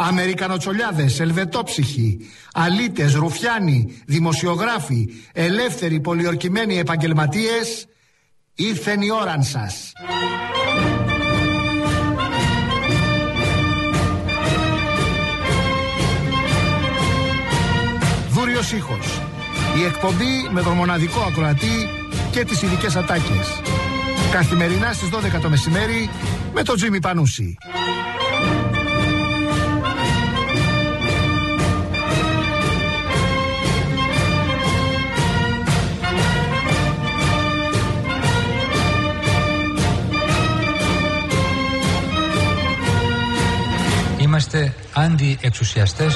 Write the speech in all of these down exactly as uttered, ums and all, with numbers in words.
Αμερικανοτσολιάδες, ελβετόψυχοι, αλήτες, ρουφιάνοι, δημοσιογράφοι, ελεύθεροι πολιορκημένοι επαγγελματίες, ήρθεν η ώραν σας. Δούριος ήχος. Η εκπομπή με τον μοναδικό ακροατή και τις ειδικές ατάκες. Καθημερινά στις δώδεκα το μεσημέρι με τον Τζίμι Πανούση. Είμαστε αντιεξουσιαστές.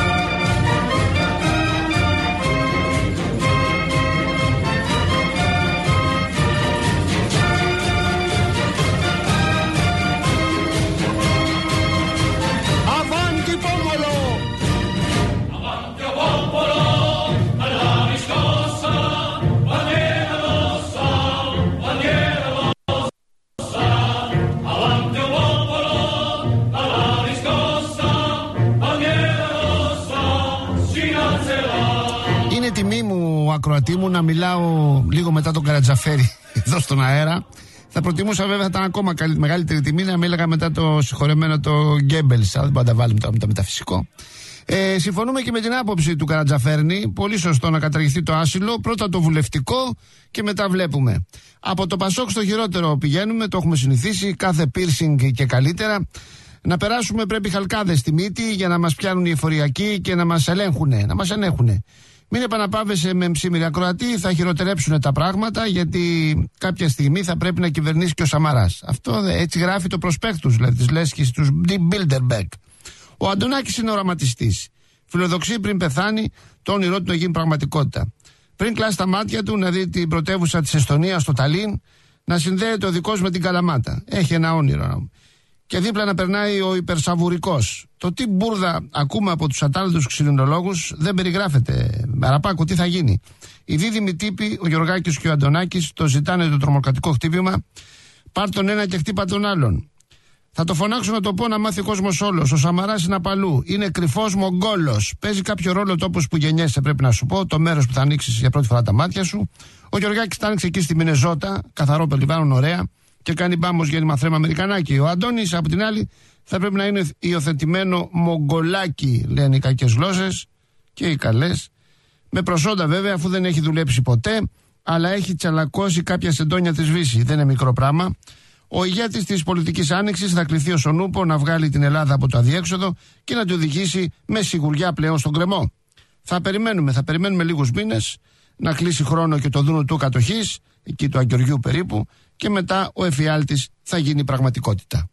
Ακροατή μου να μιλάω λίγο μετά τον Καρατζαφέρη εδώ στον αέρα. Θα προτιμούσα βέβαια, θα ήταν ακόμα μεγαλύτερη τιμή να μίλαγα μετά το συγχωρεμένο το Γκέμπελς, αλλά δεν μπορούμε να τα βάλουμε τώρα με το μεταφυσικό. Ε, συμφωνούμε και με την άποψη του Καρατζαφέρνη. Πολύ σωστό να καταργηθεί το άσυλο. Πρώτα το βουλευτικό και μετά βλέπουμε. Από το Πασόκ στο χειρότερο πηγαίνουμε, το έχουμε συνηθίσει. Κάθε piercing και καλύτερα. Να περάσουμε πρέπει χαλκάδες στη μύτη για να μας πιάνουν οι εφοριακοί και να μας ελέγχουνε, να μας ελέγχουνε. Μην επαναπάβεσαι με ψήμυρη ακροατή, θα χειροτερέψουν τα πράγματα, γιατί κάποια στιγμή θα πρέπει να κυβερνήσει και ο Σαμαράς. Αυτό έτσι γράφει το προσπέκτους, δηλαδή της λέσχης του Bilderberg. Ο Αντωνάκης είναι οραματιστής. Φιλοδοξεί πριν πεθάνει το όνειρό του να γίνει πραγματικότητα. Πριν κλάσει τα μάτια του να δει την πρωτεύουσα της Εστονίας, στο Ταλίν, να συνδέεται ο δικός με την Καλαμάτα. Έχει ένα όνειρο. Και δίπλα να περνάει ο υπερσαβουρικός. Το τι μπουρδα ακούμε από τους ατάλληλους ξυλινολόγους δεν περιγράφεται. Μαραπάκο, τι θα γίνει. Οι δίδυμοι τύποι, ο Γεωργάκης και ο Αντωνάκης, το ζητάνε το τρομοκρατικό χτύπημα. Πάρ' τον ένα και χτύπα τον άλλον. Θα το φωνάξω να το πω να μάθει ο κόσμος όλος. Ο Σαμαράς είναι απαλού. Είναι κρυφός Μογγόλος. Παίζει κάποιο ρόλο ο τόπος που γεννιέσαι, πρέπει να σου πω. Το μέρος που θα ανοίξεις για πρώτη φορά τα μάτια σου. Ο Γεωργάκης θα ανοίξει εκεί στη Μινεζότα. Καθαρό περιβάλλον, ωραία. Και κάνει μπάμος γέννημα θρέμα Αμερικανάκι. Ο Αντώνης, από την άλλη, θα πρέπει να είναι υιοθετημένο Μογγολάκι, λένε οι κακές γλώσσες και οι καλές. Με προσόντα βέβαια, αφού δεν έχει δουλέψει ποτέ, αλλά έχει τσαλακώσει κάποια σεντόνια της Βύση. Δεν είναι μικρό πράγμα. Ο ηγέτης της πολιτικής άνοιξης θα κληθεί ο Σονούπο να βγάλει την Ελλάδα από το αδιέξοδο και να τη οδηγήσει με σιγουριά πλέον στον κρεμό. Θα περιμένουμε, θα περιμένουμε λίγους μήνες να κλείσει χρόνο και το δούνο του κατοχής, εκεί του Αγγεωργιού περίπου, και μετά ο εφιάλτης θα γίνει πραγματικότητα.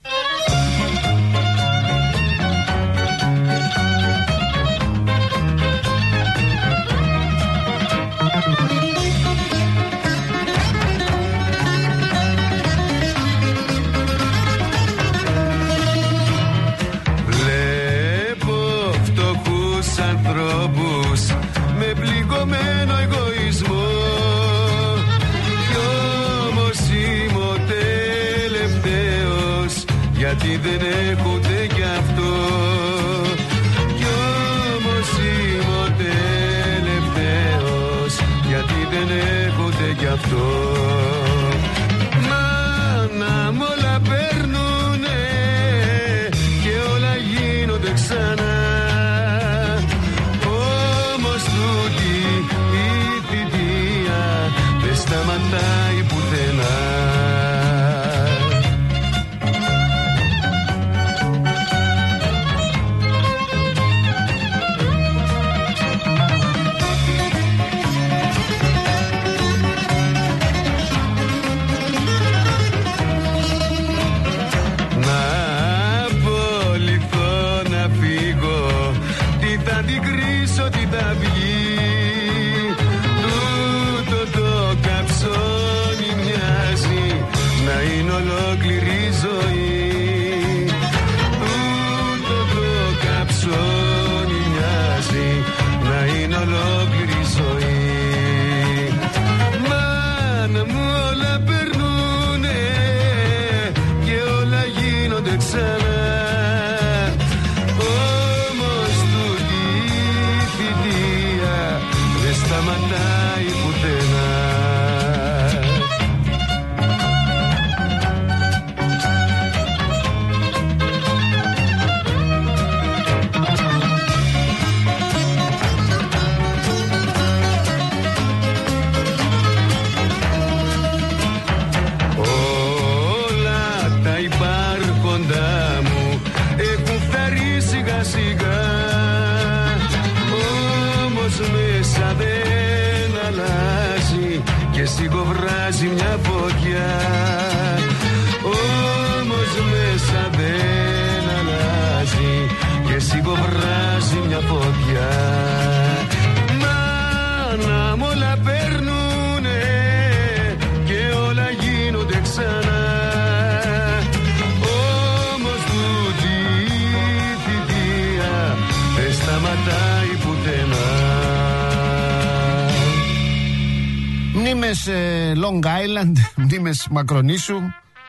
Βλέπω φτωχούς ανθρώπους με πληγωμένο εγωισμό. Γιατί δεν έχω ούτε κι αυτό. Κι όμως είμαι ο τελευταίος, γιατί δεν έχω ούτε κι αυτό. Μάνα μ' όλα παίρνουνε και όλα γίνονται ξανά. Όμως τούτη η θητεία δεν σταματάει πουθενά. Να απολυθώ, να φύγω σιγά, όμως μέσα δεν αλλάζει και σιγοβράζει μια φωτιά. Όμως μέσα δεν αλλάζει και σιγοβράζει μια φωτιά. Μάνα μ' όλα παίρνουνε και όλα γίνονται ξανά. Όμως τούτη η θητεία δεν σταματάει πουθενά. Μνήμες ε, Long Island, μνήμες Μακρονήσου.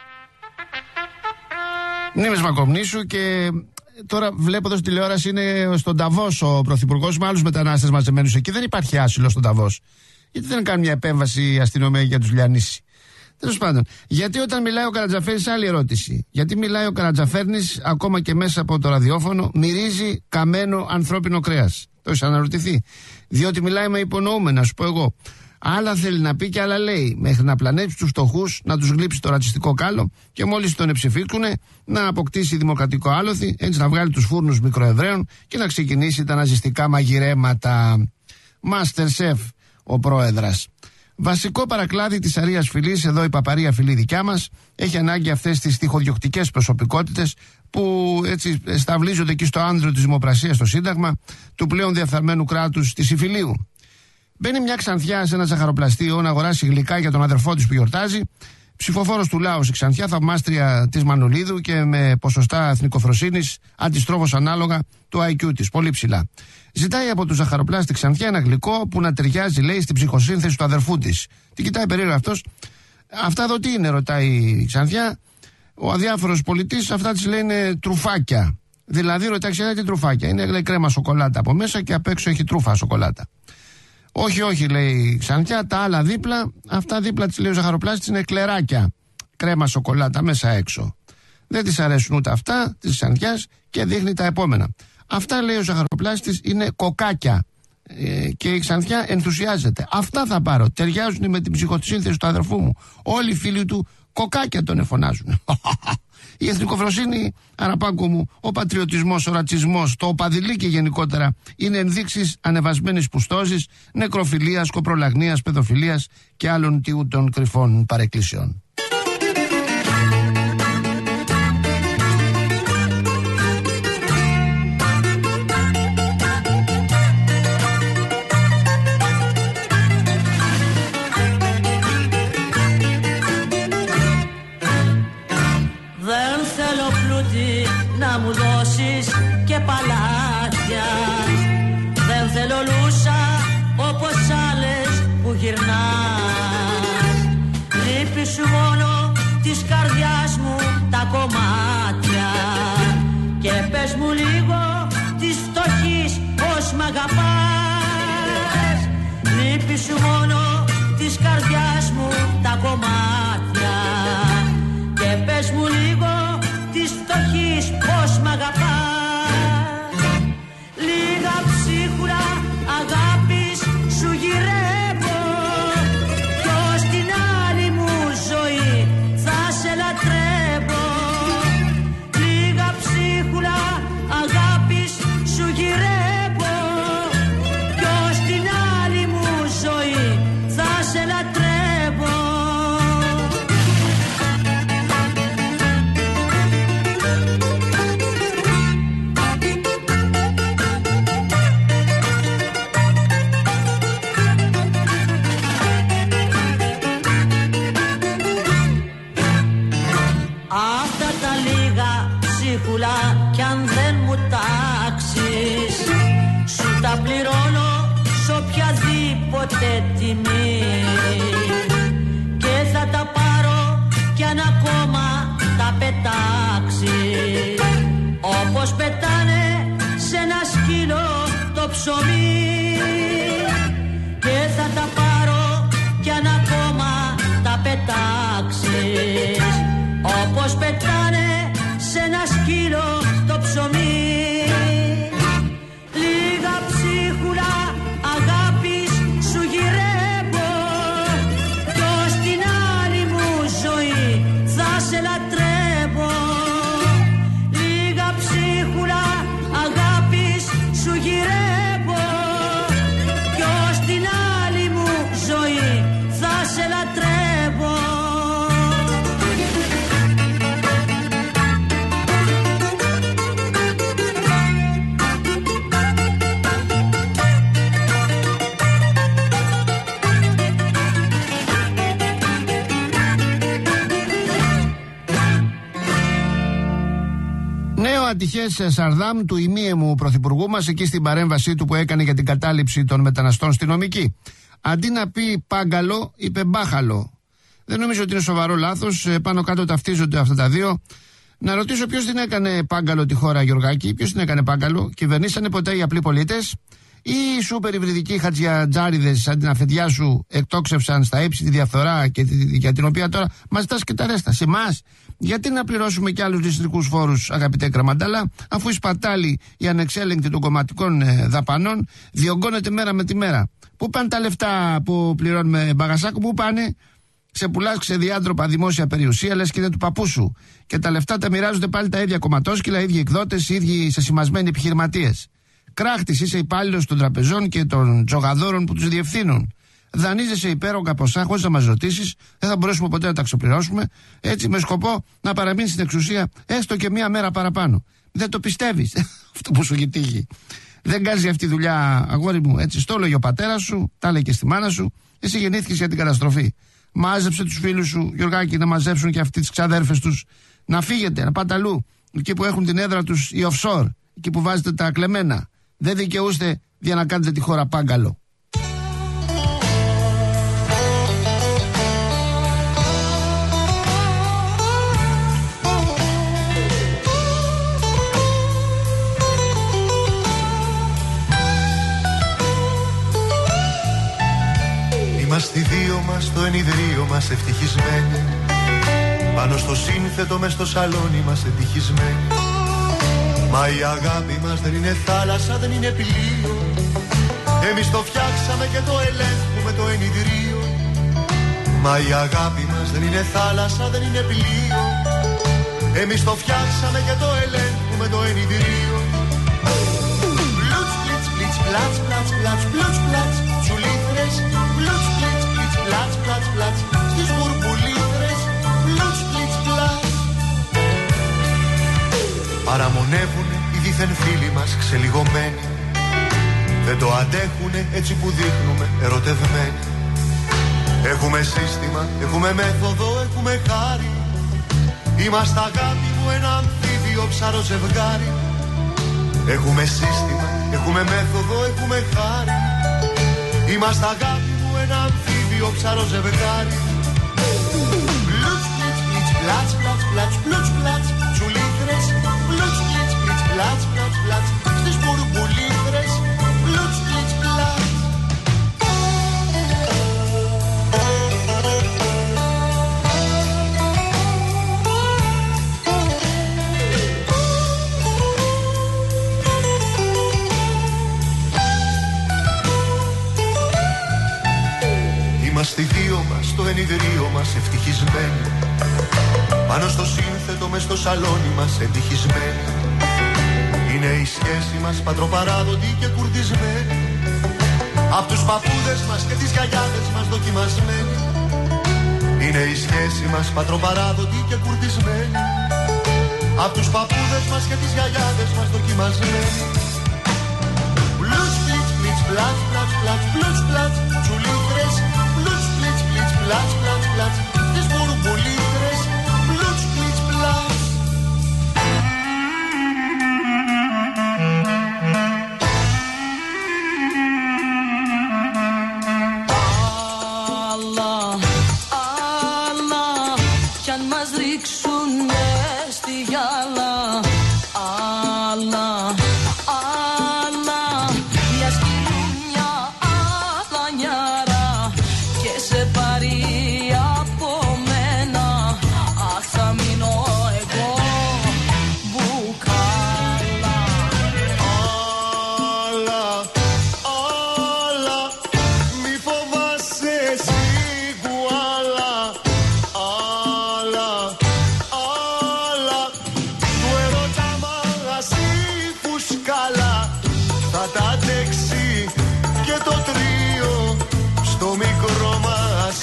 Μνήμες Μακρονήσου και τώρα βλέπω εδώ στην τηλεόραση είναι στον Νταβός ο πρωθυπουργός με άλλους μετανάστες μαζεμένους εκεί. Δεν υπάρχει άσυλο στον Νταβός. Γιατί δεν κάνει μια επέμβαση η αστυνομία για τους λιανίσει. Τέλος πάντων, γιατί όταν μιλάει ο Καρατζαφέρης, άλλη ερώτηση. Γιατί μιλάει ο Καρατζαφέρνης ακόμα και μέσα από το ραδιόφωνο, μυρίζει καμένο ανθρώπινο κρέας. Το έχεις αναρωτηθεί? Διότι μιλάει με υπονοούμενα, σου πω εγώ. Άλλα θέλει να πει και άλλα λέει. Μέχρι να πλανέψει τους φτωχούς, να τους γλύψει το ρατσιστικό κάλο και μόλις τον εψηφίσκουνε να αποκτήσει δημοκρατικό άλοθη, έτσι να βγάλει τους φούρνους μικροεβραίων και να ξεκινήσει τα ναζιστικά μαγειρέματα. Master Chef ο πρόεδρας. Βασικό παρακλάδι της αρίας φυλής, εδώ η παπαρία φυλή δικιά μας, έχει ανάγκη αυτές τις τυχοδιοκτικές προσωπικότητες που έτσι σταυλίζονται εκεί στο άνδρο της δημοπρασίας στο Σύνταγμα του πλέον διαφθαρμένου κράτους της Ιφιλίου. Μπαίνει μια Ξανθιά σε ένα ζαχαροπλαστείο να αγοράσει γλυκά για τον αδερφό της που γιορτάζει. Ψηφοφόρος του λαού η Ξανθιά, θαυμάστρια της Μανολίδου και με ποσοστά εθνικοφροσύνης αντιστρόφως ανάλογα του άι κιου της, πολύ ψηλά. Ζητάει από του ζαχαροπλάστη Ξανθιά ένα γλυκό που να ταιριάζει, λέει, στην ψυχοσύνθεση του αδερφού της. Την κοιτάει περίεργα αυτός. Αυτά εδώ τι είναι, ρωτάει η Ξανθιά. Ο αδιάφορος πολιτής, αυτά της λέει είναι τρουφάκια. Δηλαδή, ρωτάει Ξανθιά τι τρουφάκια. Είναι, λέει, κρέμα σοκολάτα από μέσα και απ' έξω έχει τρούφα σοκολάτα. Όχι, όχι, λέει η Ξανθιά, τα άλλα δίπλα, αυτά δίπλα της λέει ο ζαχαροπλάστης είναι κλεράκια. Κρέμα σοκολάτα μέσα έξω. Δεν της αρέσουν ούτε αυτά της Ξανθιάς και δείχνει τα επόμενα. Αυτά, λέει ο ζαχαροπλάστης, είναι κοκάκια. Ε, και η Ξανθιά ενθουσιάζεται. Αυτά θα πάρω. Ταιριάζουν με την ψυχοσύνθεση του αδερφού μου. Όλοι οι φίλοι του κοκάκια τον εφωνάζουν. Η εθνικοφροσύνη, Αραπάκο μου, ο πατριωτισμός, ο ρατσισμός, το οπαδηλίκι γενικότερα είναι ενδείξεις ανεβασμένης πουστώσης, νεκροφιλίας, κοπρολαγνίας, παιδοφιλίας και άλλων τιούτων κρυφών παρεκκλήσεων. Να μου δώσεις και παλάτια. Δεν θέλω λούσα όπως άλλες που γυρνάς. Λείπει σου μόνο της καρδιάς μου τα κομμάτια. Και πες μου λίγο της φτωχής πως μ' αγαπάς. Λείπει σου μόνο της καρδιάς μου τα κομμάτια. Και πες μου λίγο της φτωχής πως μ' αγαπάς. Λίγα ψίχουρα αγάπης σου γυρεύω κι ως την άλλη μου ζωή θα σε λατρεύω. Λίγα ψίχουρα αγάπης σου γυρεύω κι ως την άλλη μου ζωή θα σε λατρεύω. Κι αν δεν μου τάξεις, σου τα πληρώνω σ' οποιαδήποτε τιμή. Και θα τα πάρω κι αν ακόμα τα πετάξεις, όπως πετάνε σε ένα σκύλο το ψωμί. Και θα τα πάρω κι αν ακόμα τα πετάξεις, όπως πετάνε σε ένα σκύλο το ψωμί. Λίγα ψίχουλα αγάπης σου γυρεύω κι ως την άλλη μου ζωή θα σε λατρεύω. Λίγα ψίχουλα αγάπης ατυχές Σαρδάμ του ημίαιμου πρωθυπουργού μας, εκεί στην παρέμβασή του που έκανε για την κατάληψη των μεταναστών στη νομική. Αντί να πει πάγκαλο, είπε μπάχαλο. Δεν νομίζω ότι είναι σοβαρό λάθος. Πάνω κάτω ταυτίζονται αυτά τα δύο. Να ρωτήσω ποιος την έκανε πάγκαλο τη χώρα, Γιωργάκη, ποιος την έκανε πάγκαλο? Κυβερνήσανε ποτέ οι απλοί πολίτες? Ή οι σούπερ υβριδικοί χατζιατζάριδες αντί να φετιάσου εκτόξευσαν στα ύψη τη διαφθορά και τη, για την οποία τώρα μας ζητάς και τα ρέστα? Σε εμάς, γιατί να πληρώσουμε και άλλους διστρικούς φόρους, αγαπητέ Κραμαντάλα, αφού η σπατάλη, η ανεξέλεγκτη των κομματικών ε, δαπανών διωγγώνεται μέρα με τη μέρα? Πού πάνε τα λεφτά που πληρώνουμε, Μπαγασάκου, πού πάνε? Ξεπουλάς ξεδιάντροπα δημόσια περιουσία, λες και είναι του παππού σου. Και τα λεφτά τα μοιράζονται πάλι τα ίδια κομματόσκυλα, οι ίδιοι εκδότες, οι ίδιοι σεσημασμένοι επιχειρηματίες. Κράχτης, είσαι υπάλληλος των τραπεζών και των τζογαδόρων που τους διευθύνουν. Δανείζεσαι υπέρογκα ποσά χωρίς να μας ρωτήσεις, δεν θα μπορέσουμε ποτέ να τα ξεπληρώσουμε. Έτσι, με σκοπό να παραμείνεις στην εξουσία έστω και μία μέρα παραπάνω. Δεν το πιστεύεις αυτό που σου έχει τύχει? Δεν κάνει αυτή τη δουλειά, αγόρι μου, έτσι. Στο έλεγε ο πατέρας σου, τα έλεγε και στη μάνα σου. Εσύ γεννήθηκες για την καταστροφή. Μάζεψε τους φίλους σου, Γιωργάκη, να μαζέψουν και αυτοί τις ξαδέρφες τους. Να φύγετε, να πάτε αλλού. Εκεί που έχουν την έδρα τους οι offshore, εκεί που βάζετε τα κλεμμένα. Δεν δικαιούστε για να κάνετε τη χώρα πάγκαλο. Είμαστε οι δύο μας στο ενιδρίο μας ευτυχισμένοι. Πάνω στο σύνθετο μες στο σαλόνι μας ευτυχισμένοι. Μα η αγάπη μας δεν είναι θάλασσα, δεν είναι πλοίο. Εμείς το φτιάξαμε και το ελέγχουμε το ενιδρίο. Μα η αγάπη μας δεν είναι θάλασσα, δεν είναι πλοίο. Εμείς το φτιάξαμε και το ελέγχουμε το ενιδρίο. Πλούτς, πλίτς, πλίτς, πλάτς, πλάτς, πλάτς, πλούτς, πλάτς, τσουλήθρες. Πλούτς, πλίτς, πλίτς, πλάτς, πλάτς, πλάτς, στις μπουρμπουλήθρες. Πλούτς, πλίτς, πλάτς. Παραμονεύουνε οι δίθεν φίλοι μας ξελιγωμένοι. Δεν το αντέχουνε έτσι που δείχνουμε ερωτευμένοι. Έχουμε σύστημα, έχουμε μέθοδο, έχουμε χάρη. Είμαστε αγάπη μου ένα αμφίβιο ψαρό ζευγάρι. Έχουμε σύστημα, έχουμε μέθοδο, έχουμε χάρη. Είμαστε αγάπη μου ένα αμφίβιο ψαρό ζευγάρι. Πλούτς, πλίτς, πλίτς, πλάτς, πλάτς, πλάτς, πλούτς, πλάτς, τσουλήθρες. Πλούτς, πλίτς, πλίτς, πλάτς, πλάτς, πλάτς, στις μπουρμπουλήθρες. Πλούτς, πλίτς, πλάτς. Είμαστε οι δύο μας στο ενιδρίο μας ευτυχισμένοι. Πάνω στο σύνθετο μες στο σαλόνι μας ευτυχισμένοι. Είναι η σχέση μας πατροπαράδοτη και κουρδισμένη. Απ' τους παππούδες μας και τις γιαγιάδες μας δοκιμασμένη. Είναι η σχέση μας πατροπαράδοτη και κουρδισμένη. Απ' τους παππούδες μας και τις γιαγιάδες μας δοκιμασμένη. Πλούτς, πλίτς, πλίτς, πλάτς, πλάτς, πλάτς, πλούτς, πλάτς, τσουλήθρες. Πλούτς, πλίτς, πλίτς, πλάτς, πλάτς, πλάτς, τις μπουρμπουλήθρες. Πλούτς, πλίτς, πλάτς. Allah, Allah, κι αν μας ρίξουνε στη γυάλα. Allah, Allah, μια σκηνούν μια αλανιάρα και σε πάρει από μένα. Αχ, θα μείνω εγώ μπουκάλα. Άλλα, άλλα, μη φοβάσαι εσύ κουάλα. Άλλα, άλλα, του ερώτα μαγαζί φουσκάλα. Θα τα αντέξει και το τρίο στο μικρό μας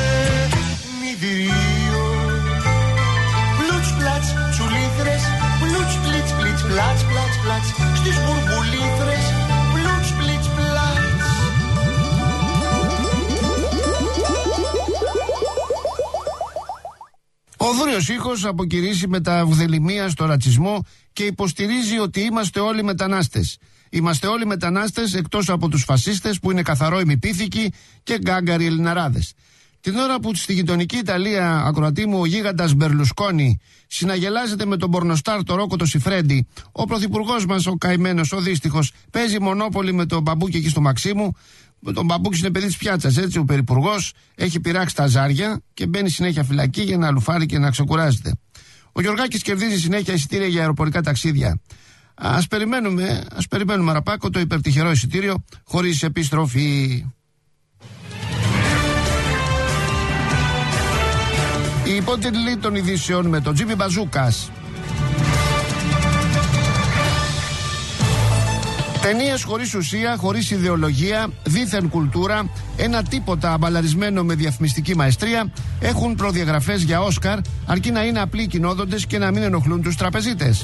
ενιδρίο. Πλούτς, πλάτς, τσουλήθρες. Πλούτς, πλίτς, πλίτς, πλάτς, πλάτς, πλάτς, στις μπουρμπουλήθρες. Πλούτς, πλίτς, πλάτς. Ο δούριος ήχος αποκηρύσσει με τα βδελημία στο ρατσισμό και υποστηρίζει ότι είμαστε όλοι μετανάστες. Είμαστε όλοι μετανάστες εκτός από τους φασίστες που είναι καθαρό ημιπίθηκοι και γκάγκαροι Ελληναράδες. Την ώρα που στη γειτονική Ιταλία, ακροατή μου, ο γίγαντας Μπερλουσκόνη συναγελάζεται με τον πορνοστάρ το Ρόκο το Σιφρέντι, ο πρωθυπουργός μας, ο καημένος, ο δύστιχος, παίζει μονόπολη με τον μπαμπούκι εκεί στο Μαξίμου. Τον μπαμπούκι είναι παιδί της πιάτσας, έτσι. Ο περιπουργός έχει πειράξει τα ζάρια και μπαίνει συνέχεια φυλακή για να λουφάρει και να ξεκουράζεται. Ο Γιωργάκης κερδίζει συνέχεια εισιτήρια για αεροπορικά ταξίδια. Ας περιμένουμε, ας περιμένουμε αραπάκο το υπερτυχερό εισιτήριο χωρίς επιστροφή. Η υπότιτλοι των ειδήσεων με τον Τζίμι Μπαζούκας. Ταινίες χωρίς ουσία, χωρίς ιδεολογία, δίθεν κουλτούρα, ένα τίποτα αμπαλαρισμένο με διαφημιστική μαεστρία, έχουν προδιαγραφές για Όσκαρ, αρκεί να είναι απλοί κοινόδοντες και να μην ενοχλούν τους τραπεζίτες.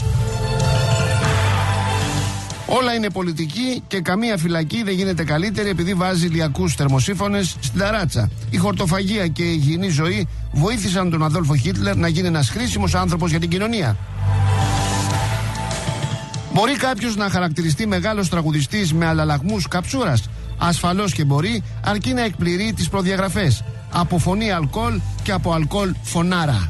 Όλα είναι πολιτική και καμία φυλακή δεν γίνεται καλύτερη επειδή βάζει λιακούς θερμοσύφωνες στην ταράτσα. Η χορτοφαγία και η υγιεινή ζωή βοήθησαν τον Αδόλφο Χίτλερ να γίνει ένας χρήσιμος άνθρωπος για την κοινωνία. Μπορεί κάποιος να χαρακτηριστεί μεγάλος τραγουδιστής με αλλαλαγμούς καψούρας? Ασφαλώς και μπορεί, αρκεί να εκπληρεί τις προδιαγραφές. Από φωνή αλκοόλ και από αλκοόλ φωνάρα.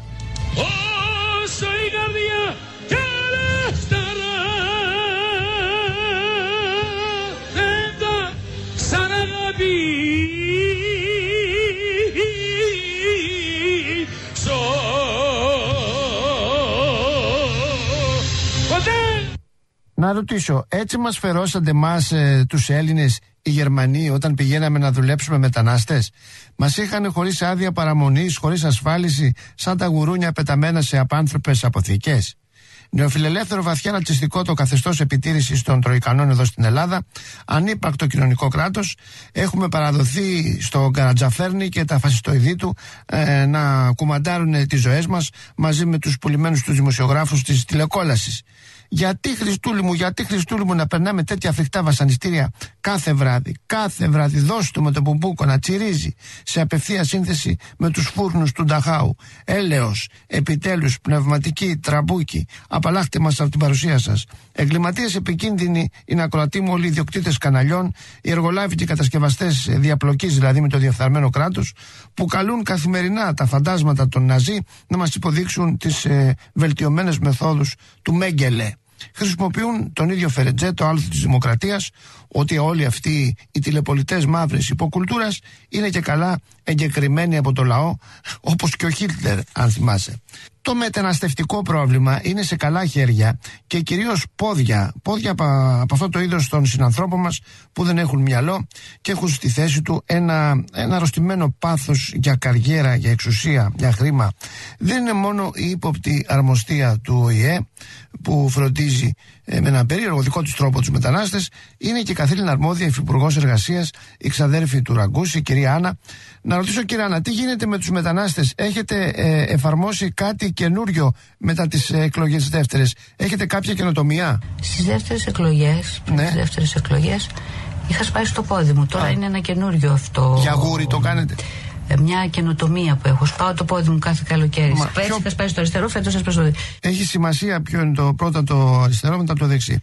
Να ρωτήσω, έτσι μας φερώσατε μας ε, τους Έλληνες οι Γερμανοί όταν πηγαίναμε να δουλέψουμε μετανάστες? Μας είχαν χωρίς άδεια παραμονής, χωρίς ασφάλιση, σαν τα γουρούνια πεταμένα σε απάνθρωπες αποθήκες. Νεοφιλελεύθερο, βαθιά ρατσιστικό το καθεστώς επιτήρησης των Τροικανών εδώ στην Ελλάδα, ανύπαρκτο κοινωνικό κράτος. Έχουμε παραδοθεί στο Καρατζαφέρνη και τα φασιστοειδή του ε, να κουμαντάρουν τις ζωές μας μαζί με τους πουλημένους τους δημοσιογράφους της τηλεκόλασης. Γιατί, Χριστούλη μου, γιατί Χριστούλη μου να περνάμε τέτοια φρικτά βασανιστήρια κάθε βράδυ, κάθε βράδυ? Δώσ' του με το μπουμπούκο να τσιρίζει σε απευθεία σύνθεση με τους φούρνους του Νταχάου. Έλεος, επιτέλους, πνευματική, τραμπούκι, απαλλάχτε μας από την παρουσία σας. Εγκληματίες επικίνδυνοι είναι, ακροατοί μου, όλοι οι ιδιοκτήτες καναλιών, οι εργολάβοι και οι κατασκευαστές διαπλοκής, δηλαδή με το διεφθαρμένο κράτος, που καλούν καθημερινά τα φαντάσματα των Ναζί να μας υποδείξουν τις ε, βελτιωμένες μεθόδους του Μέγκελε. Χρησιμοποιούν τον ίδιο Φερετζέ, το άλθο της δημοκρατίας, ότι όλοι αυτοί οι τηλεπολιτές μαύρης υποκουλτούρας είναι και καλά εγκεκριμένοι από το λαό, όπως και ο Χίτλερ, αν θυμάσαι. Το μεταναστευτικό πρόβλημα είναι σε καλά χέρια και κυρίως πόδια, πόδια από, από αυτό το είδος των συνανθρώπων μας που δεν έχουν μυαλό και έχουν στη θέση του ένα, ένα αρρωστημένο πάθος για καριέρα, για εξουσία, για χρήμα. Δεν είναι μόνο η ύποπτη αρμοστία του Ο Η Ε που φροντίζει ε, με έναν περίεργο δικό του τρόπο τους μετανάστες, είναι και η καθήλυνα αρμόδια υφυπουργός εργασίας, η ξαδέρφη του Ραγκούση, η κυρία Άννα. Να ρωτήσω, κυρία Άννα, τι γίνεται με τους μετανάστες? Έχετε ε, εφαρμόσει κάτι καινούριο μετά τις ε, εκλογές δεύτερες? Έχετε κάποια καινοτομία? Στις δεύτερες εκλογές, ναι. στις δεύτερες εκλογές είχα σπάσει το πόδι μου. Τώρα Α. είναι ένα καινούριο αυτό. Για γούρι το κάνετε? Μια καινοτομία που έχω. Σπάω το πόδι μου κάθε καλοκαίρι. Μα, έτσι ποιο... είχα σπάσει το αριστερό, φέτος θα σπάσω το δεξί. Έχει σημασία ποιο είναι το πρώτα το αριστερό, μετά το δεξί.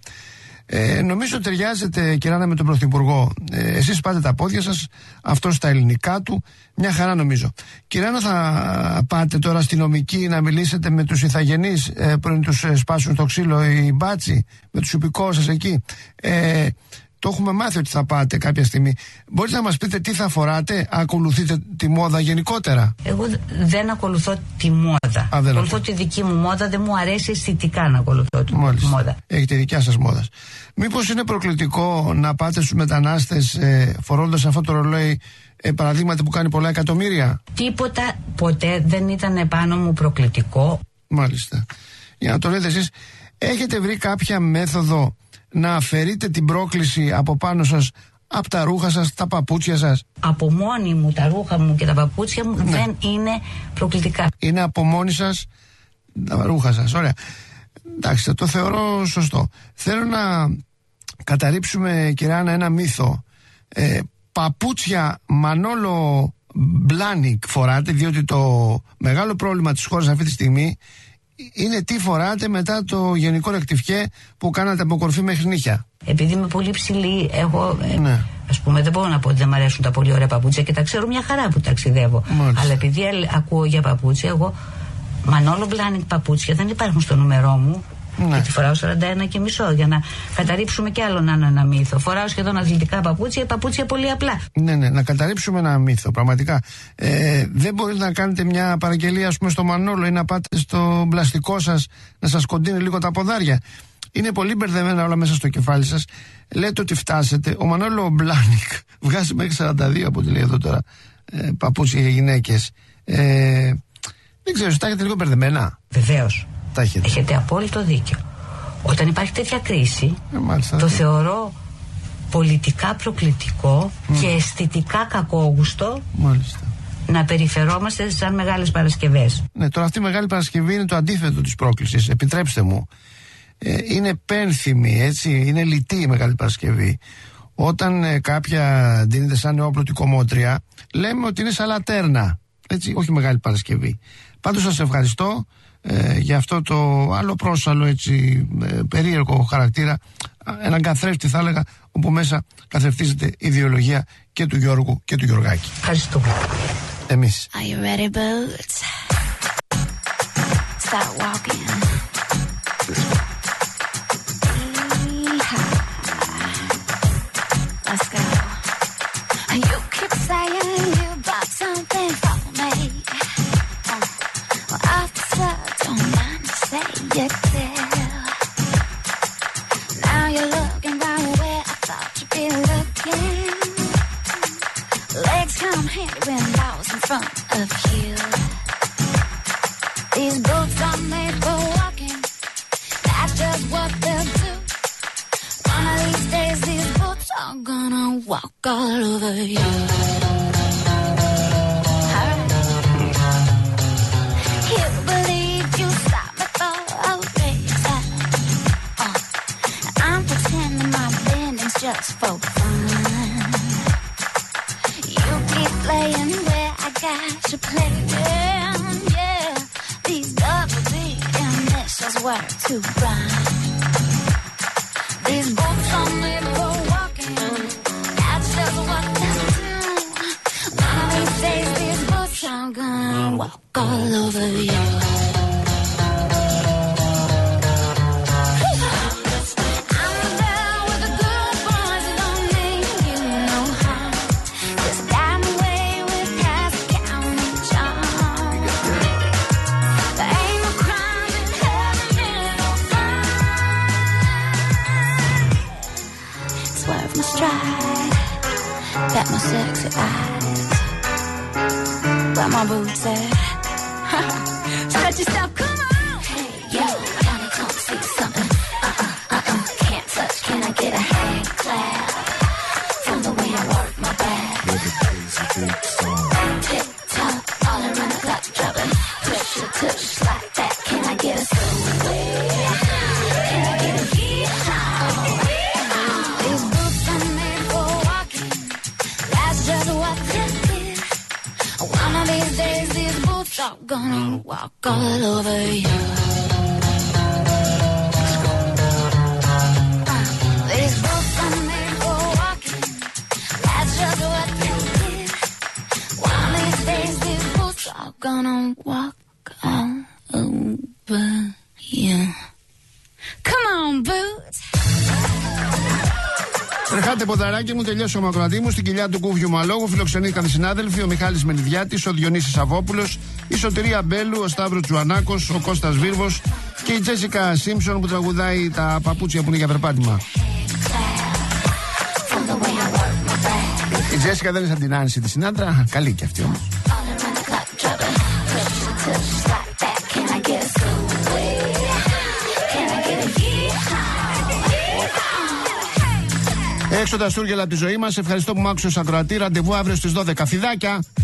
Ε, νομίζω ταιριάζεται, κυρία Άννα, με τον Πρωθυπουργό. Ε, εσείς πάτε τα πόδια σας, αυτό στα ελληνικά του, μια χαρά νομίζω. Κυρία Άννα, θα πάτε τώρα στη νομική να μιλήσετε με τους ηθαγενείς ε, πριν τους ε, σπάσουν το ξύλο οι μπάτσι, με τους υπηκόους σας εκεί? Ε, Το έχουμε μάθει ότι θα πάτε κάποια στιγμή. Μπορείτε να μας πείτε τι θα φοράτε? Ακολουθείτε τη μόδα γενικότερα? Εγώ δεν ακολουθώ τη μόδα. Α, ακολουθώ τη δική μου μόδα. Δεν μου αρέσει αισθητικά να ακολουθώ τη Μόλις. μόδα. Έχετε δικιά σας μόδα. Μήπως είναι προκλητικό να πάτε στους μετανάστες ε, φορώντας αυτό το ρολόι, ε, παραδείγματι, που κάνει πολλά εκατομμύρια? Τίποτα ποτέ δεν ήταν επάνω μου προκλητικό. Μάλιστα. Για να το λέτε εσείς, έχετε βρει κάποια μέθοδο να αφαιρείτε την πρόκληση από πάνω σας, από τα ρούχα σας, τα παπούτσια σας? Από μόνη μου τα ρούχα μου και τα παπούτσια μου, ναι, δεν είναι προκλητικά. Είναι από μόνη σας τα ρούχα σας, ωραία. Εντάξει, το θεωρώ σωστό. Θέλω να καταρρύψουμε, κυρία Άννα, ένα μύθο. Ε, παπούτσια Μανόλο μπλάνικ φοράτε, διότι το μεγάλο πρόβλημα της χώρας αυτή τη στιγμή είναι τι φοράτε μετά το γενικό ρεκτιφιέ που κάνατε από κορφή μέχρι νύχια. Επειδή είμαι πολύ ψηλή, εγώ ναι. ας πούμε δεν μπορώ να πω ότι δεν μου αρέσουν τα πολύ ωραία παπούτσια και τα ξέρω μια χαρά που ταξιδεύω. Μάλιστα. Αλλά επειδή ακούω για παπούτσια, εγώ Μανόλο μπλάνικ παπούτσια δεν υπάρχουν στο νούμερό μου. Ναι. Γιατί φοράω σαράντα ένα και μισό για να καταρρύψουμε κι άλλο να είναι ένα μύθο. Φοράω σχεδόν αθλητικά παπούτσια, παπούτσια πολύ απλά. Ναι, ναι, να καταρρύψουμε ένα μύθο, πραγματικά. Ε, δεν μπορείτε να κάνετε μια παραγγελία, ας πούμε, στο Μανόλο ή να πάτε στο πλαστικό σας να σας κοντίνει λίγο τα ποδάρια. Είναι πολύ μπερδεμένα όλα μέσα στο κεφάλι σας. Λέτε ότι φτάσετε. Ο Μανόλο Μπλάνικ βγάζει μέχρι σαράντα δύο από ό,τι λέει εδώ τώρα ε, παπούτσια για γυναίκες. Ε, δεν ξέρω, τα έχετε λίγο μπερδεμένα. Βεβαίως. Έχετε. έχετε απόλυτο δίκιο. Όταν υπάρχει τέτοια κρίση, ε, μάλιστα, το δεν. θεωρώ πολιτικά προκλητικό mm. και αισθητικά κακόγουστο. Μάλιστα. Να περιφερόμαστε σαν Μεγάλες Παρασκευές. Ναι, τώρα αυτή η Μεγάλη Παρασκευή είναι το αντίθετο της πρόκλησης. Επιτρέψτε μου. Ε, είναι πένθυμη, έτσι, είναι λιτή η Μεγάλη Παρασκευή. Όταν ε, κάποια δίνεται σαν νεόπλωτη κομμότρια, λέμε ότι είναι σαν λατέρνα. Έτσι, όχι Μεγάλη Παρασκευή. Πάντως σας ευχαριστώ ε, για αυτό το άλλο πρόσαλο, έτσι, ε, περίεργο χαρακτήρα. Έναν καθρέφτη, θα έλεγα, όπου μέσα καθρεφτίζεται η ιδεολογία και του Γιώργου και του Γιωργάκη. Ευχαριστούμε. Εμείς. Are you ready, boots? Start walking. Let's go. You keep saying you got something for me. Uh, well, officer, don't mind to say you do. Now you're looking right where I thought you'd be looking. Legs come handy when I was in front of you. These boots are made for walking. That's just what they'll do. One of these days, these boots are gonna walk all over you. Alright. You believe you stopped me for a reason. Oh, I'm pretending my bending's just for fun. You keep playing where I got you playing. Yeah, these double D initials were to rhyme. These boots are made for walking. That's just what they do. One of these days, these boots are gonna walk all over you. I'm down with the good boys that don't need you no harm. Just got away with past counting charm. There ain't no crime in heaven, ain't no fun. Swerve my stride, pat my sexy eyes. Where my boots at? Stretch yourself, come on. Hey, yo, gotta come see something. Uh-uh, uh-uh, can't touch. Can I get a hand clap from the way I work my back? Tick tock, all around the clock, dropping. Push your tush like that. Can I get a sway? Can I get a yeehaw? These boots are made for walking. That's just what they did. One of these days, these boots are gonna walk all over you. Uh, these boots are made for walking. That's just what they did. One of these days, these boots are gonna walk all over you. Come on, boots. Τρεχάτε ποδαράκι μου, τελειώσε ο Μακροατή μου. Στην κοιλιά του Κούβιου Μαλόγου φιλοξενήθηκαν οι συνάδελφοι: ο Μιχάλης Μενιδιάτης, ο Διονύσης Αβόπουλος, η Σωτηρία Μπέλου, ο Σταύρος Τζουανάκος, ο Κώστας Βίρβος και η Τζέσικα Σίμψον που τραγουδάει τα παπούτσια που είναι για περπάτημα. Η Τζέσικα δεν είναι σαν την Άνση τη συνάντρα, καλή κι αυτή όμως. Έξω τα στούργελα από τη ζωή μας. Ευχαριστώ που μ' άκουσες ακροατή. Ραντεβού αύριο στις δώδεκα. Φιδάκια!